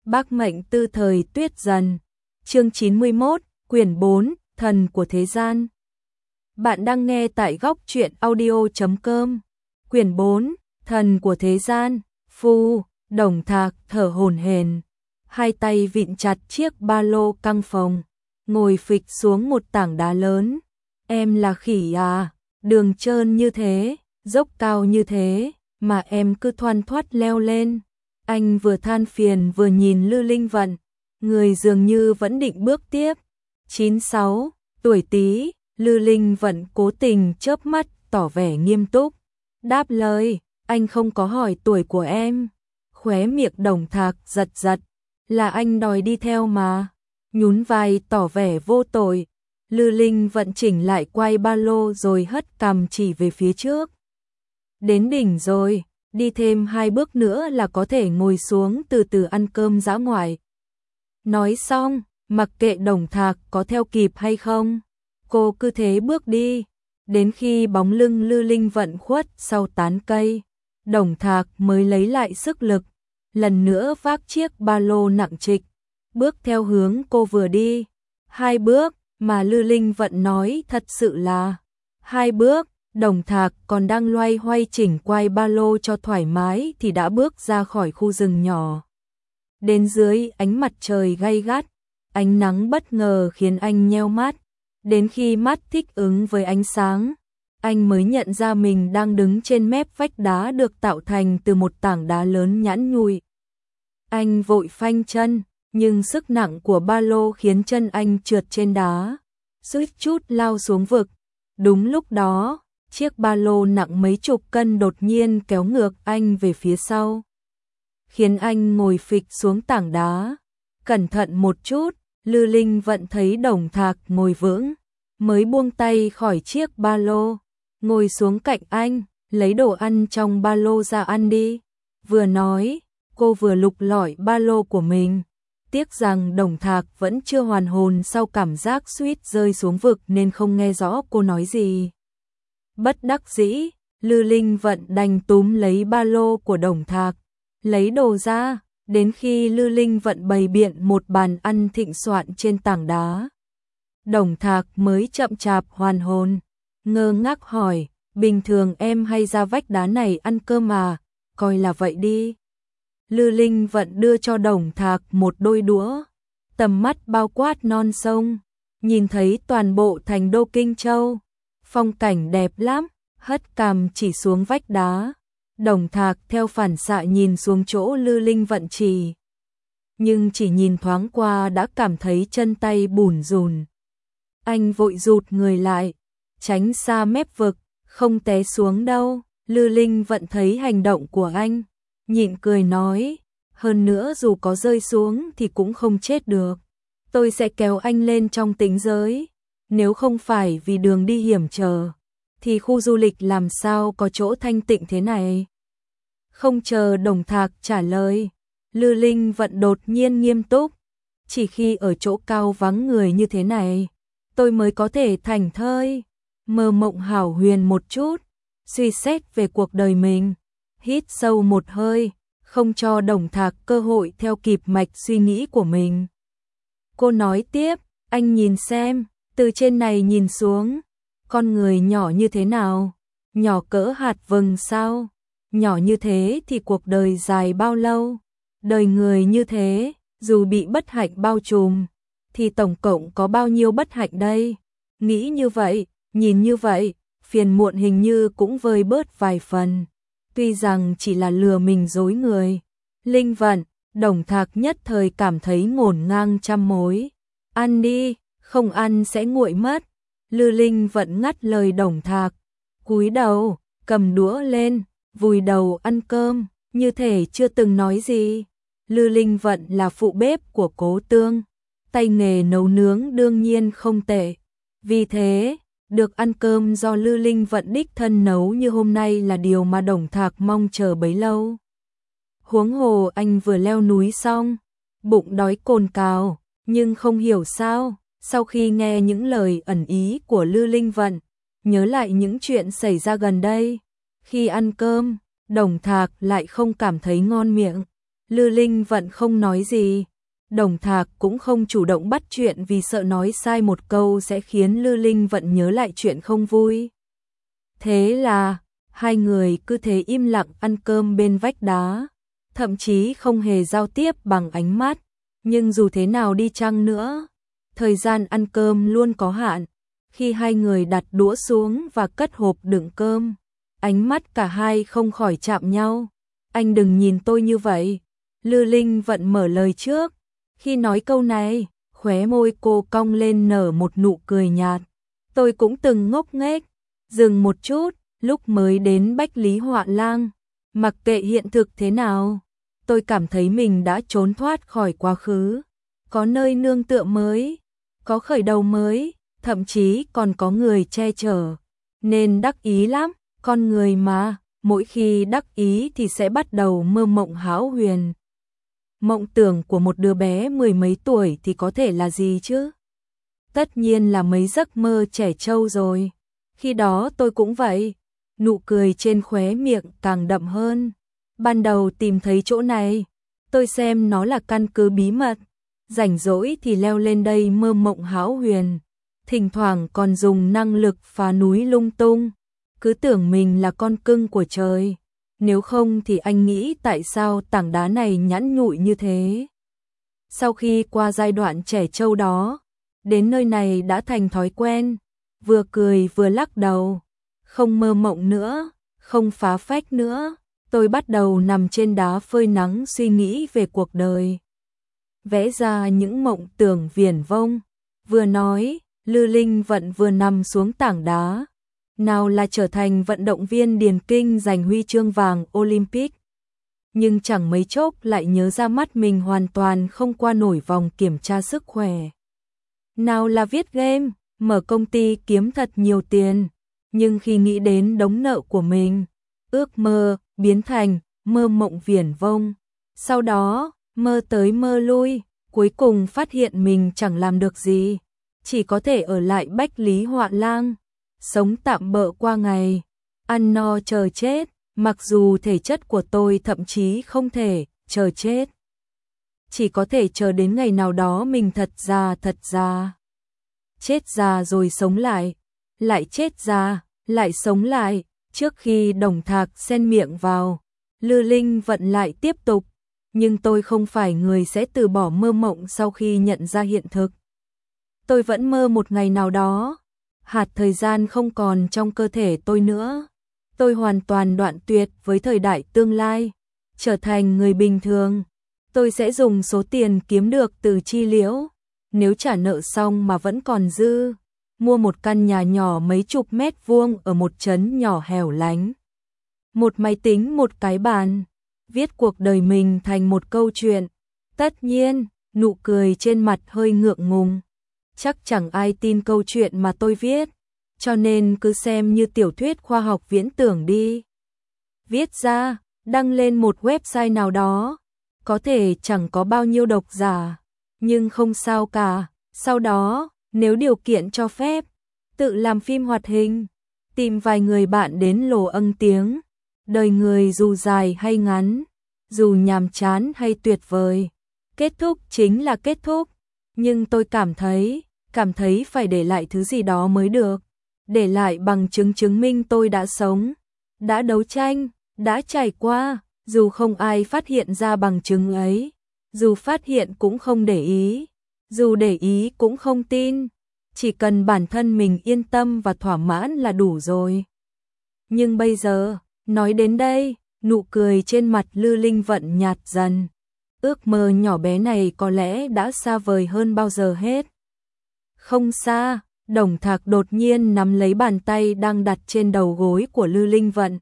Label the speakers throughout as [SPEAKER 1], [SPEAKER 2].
[SPEAKER 1] Bác mệnh tư thời tuyết dần. Chương 91, quyển 4, Thần của thế gian. Bạn đang nghe tại góc truyện audio.com. Quyển 4, Thần của thế gian. Phu, Đồng Thạc thở hổn hển, hai tay vịn chặt chiếc ba lô căng phồng, ngồi phịch xuống một tảng đá lớn. Em là khỉ à, đường trơn như thế, dốc cao như thế, mà em cứ thoăn thoắt leo lên. Anh vừa than phiền vừa nhìn Lư Linh Vận, người dường như vẫn định bước tiếp. 96, tuổi Tý. Lư Linh Vận cố tình chớp mắt tỏ vẻ nghiêm túc. Đáp lời, anh không có hỏi tuổi của em. Khóe miệng Đồng Thạc giật giật, là anh đòi đi theo mà. Nhún vai tỏ vẻ vô tội. Lư Linh Vận chỉnh lại quay ba lô rồi hất cằm chỉ về phía trước. Đến đỉnh rồi, đi thêm 2 bước nữa là có thể ngồi xuống từ từ ăn cơm dã ngoại. Nói xong, mặc kệ Đồng Thạc có theo kịp hay không, cô cứ thế bước đi. Đến khi bóng lưng Lư Linh Vận khuất sau tán cây, Đồng Thạc mới lấy lại sức lực, lần nữa vác chiếc ba lô nặng trịch, bước theo hướng cô vừa đi. 2 bước, mà Lư Linh Vận nói thật sự là 2 bước. Đồng Thạc còn đang loay hoay chỉnh quay ba lô cho thoải mái thì đã bước ra khỏi khu rừng nhỏ. Đến dưới ánh mặt trời gay gắt, ánh nắng bất ngờ khiến anh nheo mắt. Đến khi mắt thích ứng với ánh sáng, anh mới nhận ra mình đang đứng trên mép vách đá được tạo thành từ một tảng đá lớn nhẵn nhụi. Anh vội phanh chân, nhưng sức nặng của ba lô khiến chân anh trượt trên đá, suýt chút lao xuống vực. Đúng lúc đó, chiếc ba lô nặng mấy chục cân đột nhiên kéo ngược anh về phía sau, khiến anh ngồi phịch xuống tảng đá. Cẩn thận một chút, Lư Linh Vận thấy Đồng Thạc ngồi vững, mới buông tay khỏi chiếc ba lô, ngồi xuống cạnh anh, lấy đồ ăn trong ba lô ra ăn đi. Vừa nói, cô vừa lục lọi ba lô của mình. Tiếc rằng Đồng Thạc vẫn chưa hoàn hồn sau cảm giác suýt rơi xuống vực nên không nghe rõ cô nói gì. Bất đắc dĩ, Lư Linh Vận đành túm lấy ba lô của Đồng Thạc, lấy đồ ra. Đến khi Lư Linh Vận bày biện một bàn ăn thịnh soạn trên tảng đá, Đồng Thạc mới chậm chạp hoàn hồn, ngơ ngác hỏi, bình thường em hay ra vách đá này ăn cơm à, coi là vậy đi. Lư Linh Vận đưa cho Đồng Thạc một đôi đũa, tầm mắt bao quát non sông, nhìn thấy toàn bộ thành đô Kinh Châu, phong cảnh đẹp lắm. Hất cằm chỉ xuống vách đá, Đồng Thạc theo phản xạ nhìn xuống chỗ Lư Linh Vận chỉ, nhưng chỉ nhìn thoáng qua đã cảm thấy chân tay bủn rủn. Anh vội rụt người lại, tránh xa mép vực, không té xuống đâu. Lư Linh Vận thấy hành động của anh, nhịn cười nói, hơn nữa dù có rơi xuống thì cũng không chết được. Tôi sẽ kéo anh lên trong tĩnh giới, nếu không phải vì đường đi hiểm trở thì khu du lịch làm sao có chỗ thanh tịnh thế này. Không chờ Đồng Thạc trả lời, Lư Linh Vận đột nhiên nghiêm túc, chỉ khi ở chỗ cao vắng người như thế này, tôi mới có thể thảnh thơi, mơ mộng hảo huyền một chút, suy xét về cuộc đời mình. Hít sâu một hơi, không cho Đồng Thạc cơ hội theo kịp mạch suy nghĩ của mình. Cô nói tiếp, anh nhìn xem, từ trên này nhìn xuống, con người nhỏ như thế nào? Nhỏ cỡ hạt vừng sao? Nhỏ như thế thì cuộc đời dài bao lâu? Đời người như thế, dù bị bất hạnh bao trùm, thì tổng cộng có bao nhiêu bất hạnh đây? Nghĩ như vậy, nhìn như vậy, phiền muộn hình như cũng vơi bớt vài phần. Tuy rằng chỉ là lừa mình dối người. Linh Vận, Đồng Thạc nhất thời cảm thấy ngổn ngang trăm mối. Ăn đi, không ăn sẽ nguội mất. Lư Linh Vận ngắt lời Đồng Thạc, cúi đầu, cầm đũa lên, vùi đầu ăn cơm, như thể chưa từng nói gì. Lư Linh Vận là phụ bếp của Cố Tương, tay nghề nấu nướng đương nhiên không tệ. Vì thế, được ăn cơm do Lư Linh Vận đích thân nấu như hôm nay là điều mà Đồng Thạc mong chờ bấy lâu. Huống hồ anh vừa leo núi xong, bụng đói cồn cào, nhưng không hiểu sao, sau khi nghe những lời ẩn ý của Lư Linh Vận, nhớ lại những chuyện xảy ra gần đây, khi ăn cơm, Đồng Thạc lại không cảm thấy ngon miệng. Lư Linh Vận không nói gì. Đồng Thạc cũng không chủ động bắt chuyện vì sợ nói sai một câu sẽ khiến Lư Linh Vận nhớ lại chuyện không vui. Thế là, hai người cứ thế im lặng ăn cơm bên vách đá, thậm chí không hề giao tiếp bằng ánh mắt, nhưng dù thế nào đi chăng nữa, thời gian ăn cơm luôn có hạn. Khi hai người đặt đũa xuống và cất hộp đựng cơm, ánh mắt cả hai không khỏi chạm nhau. Anh đừng nhìn tôi như vậy. Lư Linh Vận mở lời trước. Khi nói câu này, khóe môi cô cong lên nở một nụ cười nhạt. Tôi cũng từng ngốc nghếch, dừng một chút, lúc mới đến Bách Lý Họa Lang, mặc kệ hiện thực thế nào, tôi cảm thấy mình đã trốn thoát khỏi quá khứ, có nơi nương tựa mới, có khởi đầu mới, thậm chí còn có người che chở, nên đắc ý lắm. Con người mà, mỗi khi đắc ý thì sẽ bắt đầu mơ mộng hão huyền. Mộng tưởng của một đứa bé mười mấy tuổi thì có thể là gì chứ? Tất nhiên là mấy giấc mơ trẻ trâu rồi. Khi đó tôi cũng vậy. Nụ cười trên khóe miệng càng đậm hơn. Ban đầu tìm thấy chỗ này, tôi xem nó là căn cứ bí mật. Rảnh rỗi thì leo lên đây mơ mộng hão huyền. Thỉnh thoảng còn dùng năng lực phá núi lung tung. Cứ tưởng mình là con cưng của trời. Nếu không thì anh nghĩ tại sao tảng đá này nhẵn nhụi như thế. Sau khi qua giai đoạn trẻ trâu đó, đến nơi này đã thành thói quen, vừa cười vừa lắc đầu, không mơ mộng nữa, không phá phách nữa, tôi bắt đầu nằm trên đá phơi nắng suy nghĩ về cuộc đời. Vẽ ra những mộng tưởng viển vông, vừa nói, Lư Linh Vận vừa nằm xuống tảng đá. Nào là trở thành vận động viên điền kinh giành huy chương vàng Olympic. Nhưng chẳng mấy chốc lại nhớ ra mắt mình hoàn toàn không qua nổi vòng kiểm tra sức khỏe. Nào là viết game, mở công ty kiếm thật nhiều tiền. Nhưng khi nghĩ đến đống nợ của mình, ước mơ biến thành mơ mộng viển vông. Sau đó, mơ tới mơ lui, cuối cùng phát hiện mình chẳng làm được gì. Chỉ có thể ở lại Bách Lý Họa Lang. Sống tạm bợ qua ngày, ăn no chờ chết, mặc dù thể chất của tôi thậm chí không thể chờ chết. Chỉ có thể chờ đến ngày nào đó mình thật già. Chết già rồi sống lại chết già, lại sống lại, trước khi Đồng Thạc xen miệng vào. Lư Linh Vận lại tiếp tục, nhưng tôi không phải người sẽ từ bỏ mơ mộng sau khi nhận ra hiện thực. Tôi vẫn mơ một ngày nào đó. Hạt thời gian không còn trong cơ thể tôi nữa. Tôi hoàn toàn đoạn tuyệt với thời đại tương lai, trở thành người bình thường. Tôi sẽ dùng số tiền kiếm được từ chi liễu, nếu trả nợ xong mà vẫn còn dư, mua một căn nhà nhỏ mấy chục mét vuông ở một trấn nhỏ hẻo lánh. Một máy tính, một cái bàn, viết cuộc đời mình thành một câu chuyện. Tất nhiên, nụ cười trên mặt hơi ngượng ngùng. Chắc chẳng ai tin câu chuyện mà tôi viết, cho nên cứ xem như tiểu thuyết khoa học viễn tưởng đi. Viết ra, đăng lên một website nào đó, có thể chẳng có bao nhiêu độc giả, nhưng không sao cả. Sau đó, nếu điều kiện cho phép, tự làm phim hoạt hình, tìm vài người bạn đến lồ âng tiếng. Đời người dù dài hay ngắn, dù nhàm chán hay tuyệt vời, kết thúc chính là kết thúc. Nhưng tôi cảm thấy phải để lại thứ gì đó mới được. Để lại bằng chứng chứng minh tôi đã sống, đã đấu tranh, đã trải qua, dù không ai phát hiện ra bằng chứng ấy, dù phát hiện cũng không để ý, dù để ý cũng không tin, chỉ cần bản thân mình yên tâm và thỏa mãn là đủ rồi. Nhưng bây giờ, nói đến đây, nụ cười trên mặt Lư Linh Vận nhạt dần. Ước mơ nhỏ bé này có lẽ đã xa vời hơn bao giờ hết. Không xa, Đồng Thạc đột nhiên nắm lấy bàn tay đang đặt trên đầu gối của Lư Linh Vận.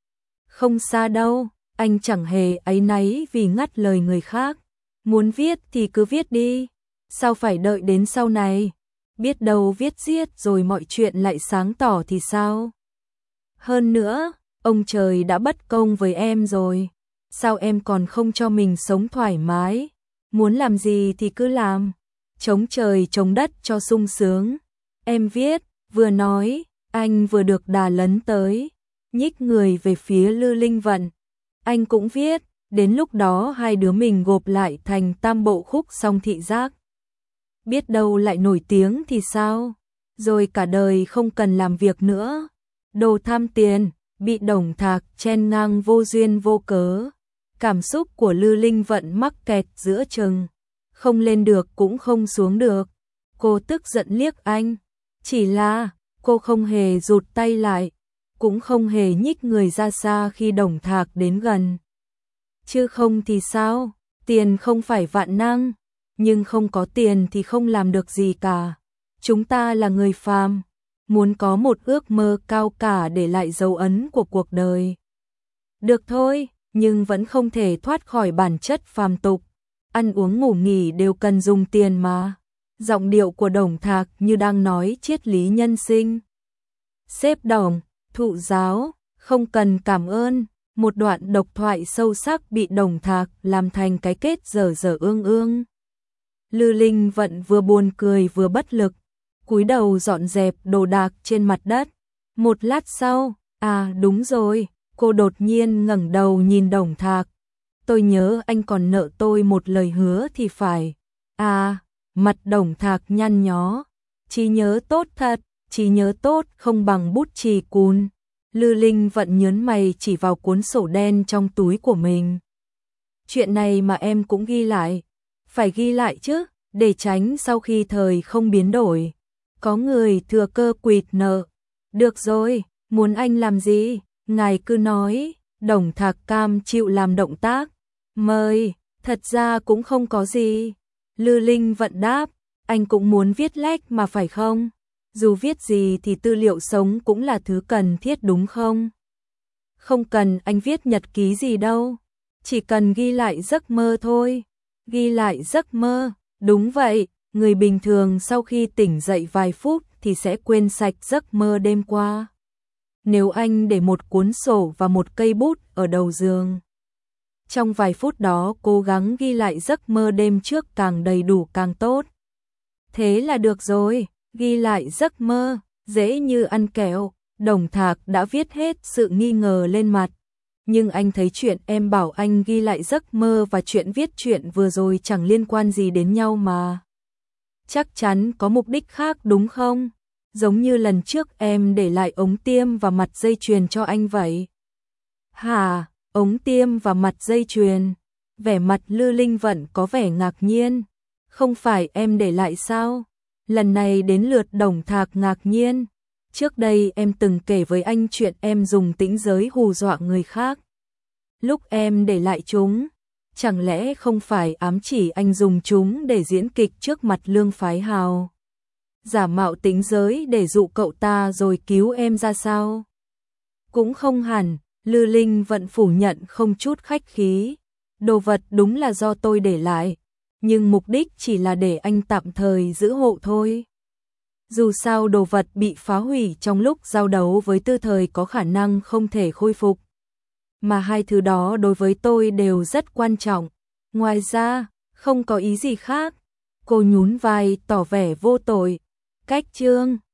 [SPEAKER 1] Không xa đâu, anh chẳng hề áy náy vì ngắt lời người khác. Muốn viết thì cứ viết đi, sao phải đợi đến sau này? Biết đâu viết giết rồi mọi chuyện lại sáng tỏ thì sao? Hơn nữa, ông trời đã bất công với em rồi. Sao em còn không cho mình sống thoải mái? Muốn làm gì thì cứ làm. Chống trời chống đất cho sung sướng. Em viết, vừa nói, anh vừa được đà lấn tới, nhích người về phía Lư Linh Vận. Anh cũng viết, Đến lúc đó hai đứa mình gộp lại thành tam bộ khúc song thị giác. Biết đâu lại nổi tiếng thì sao? Rồi cả đời không cần làm việc nữa. Đồ tham tiền, bị Đồng Thạc chen ngang vô duyên vô cớ. Cảm xúc của Lư Linh Vận mắc kẹt giữa chừng. Không lên được cũng không xuống được. Cô tức giận liếc anh. Chỉ là cô không hề rụt tay lại. Cũng không hề nhích người ra xa khi Đồng Thạc đến gần. Chứ không thì sao? Tiền không phải vạn năng. Nhưng không có tiền thì không làm được gì cả. Chúng ta là người phàm. Muốn có một ước mơ cao cả để lại dấu ấn của cuộc đời. Được thôi, nhưng vẫn không thể thoát khỏi bản chất phàm tục. Ăn uống ngủ nghỉ đều cần dùng tiền mà. Giọng điệu của Đồng Thạc như đang nói triết lý nhân sinh. Sếp Đồng, thụ giáo, không cần cảm ơn. Một đoạn độc thoại sâu sắc bị Đồng Thạc làm thành cái kết dở dở ương ương. Lư Linh Vận vừa buồn cười vừa bất lực, cúi đầu dọn dẹp đồ đạc trên mặt đất. Một lát sau, à đúng rồi, cô đột nhiên ngẩng đầu nhìn Đồng Thạc. Tôi nhớ anh còn nợ tôi một lời hứa thì phải. À, mặt Đồng Thạc nhăn nhó. Trí nhớ tốt thật, trí nhớ tốt không bằng bút chì cùn. Lư Linh Vận nhớn mày chỉ vào cuốn sổ đen trong túi của mình. Chuyện này mà em cũng ghi lại. Phải ghi lại chứ, để tránh sau khi thời không biến đổi. Có người thừa cơ quỵt nợ. Được rồi, muốn anh làm gì? Ngài cứ nói. Đồng Thạc cam chịu làm động tác. Mời, thật ra cũng không có gì. Lư Linh Vận đáp, anh cũng muốn viết lách mà phải không? Dù viết gì thì tư liệu sống cũng là thứ cần thiết đúng không? Không cần anh viết nhật ký gì đâu. Chỉ cần ghi lại giấc mơ thôi. Ghi lại giấc mơ, đúng vậy, người bình thường sau khi tỉnh dậy vài phút thì sẽ quên sạch giấc mơ đêm qua. Nếu anh để một cuốn sổ và một cây bút ở đầu giường, trong vài phút đó cố gắng ghi lại giấc mơ đêm trước càng đầy đủ càng tốt. Thế là được rồi, ghi lại giấc mơ, dễ như ăn kẹo. Đồng Thạc đã viết hết sự nghi ngờ lên mặt. Nhưng anh thấy chuyện em bảo anh ghi lại giấc mơ và chuyện viết chuyện vừa rồi chẳng liên quan gì đến nhau mà. Chắc chắn có mục đích khác đúng không? Giống như lần trước em để lại ống tiêm và mặt dây chuyền cho anh vậy. Hả, ống tiêm và mặt dây chuyền? Vẻ mặt Lư Linh Vận có vẻ ngạc nhiên. Không phải em để lại sao? Lần này đến lượt Đồng Thạc ngạc nhiên. Trước đây em từng kể với anh chuyện em dùng tĩnh giới hù dọa người khác. Lúc em để lại chúng, chẳng lẽ không phải ám chỉ anh dùng chúng để diễn kịch trước mặt Lương Phái Hào? Giả mạo tĩnh giới để dụ cậu ta rồi cứu em ra sao? Cũng không hẳn, Lư Linh Vận phủ nhận không chút khách khí. Đồ vật đúng là do tôi để lại, nhưng mục đích chỉ là để anh tạm thời giữ hộ thôi. Dù sao đồ vật bị phá hủy trong lúc giao đấu với Tư Thời có khả năng không thể khôi phục. Mà hai thứ đó đối với tôi đều rất quan trọng. Ngoài ra, không có ý gì khác. Cô nhún vai tỏ vẻ vô tội. Cách chương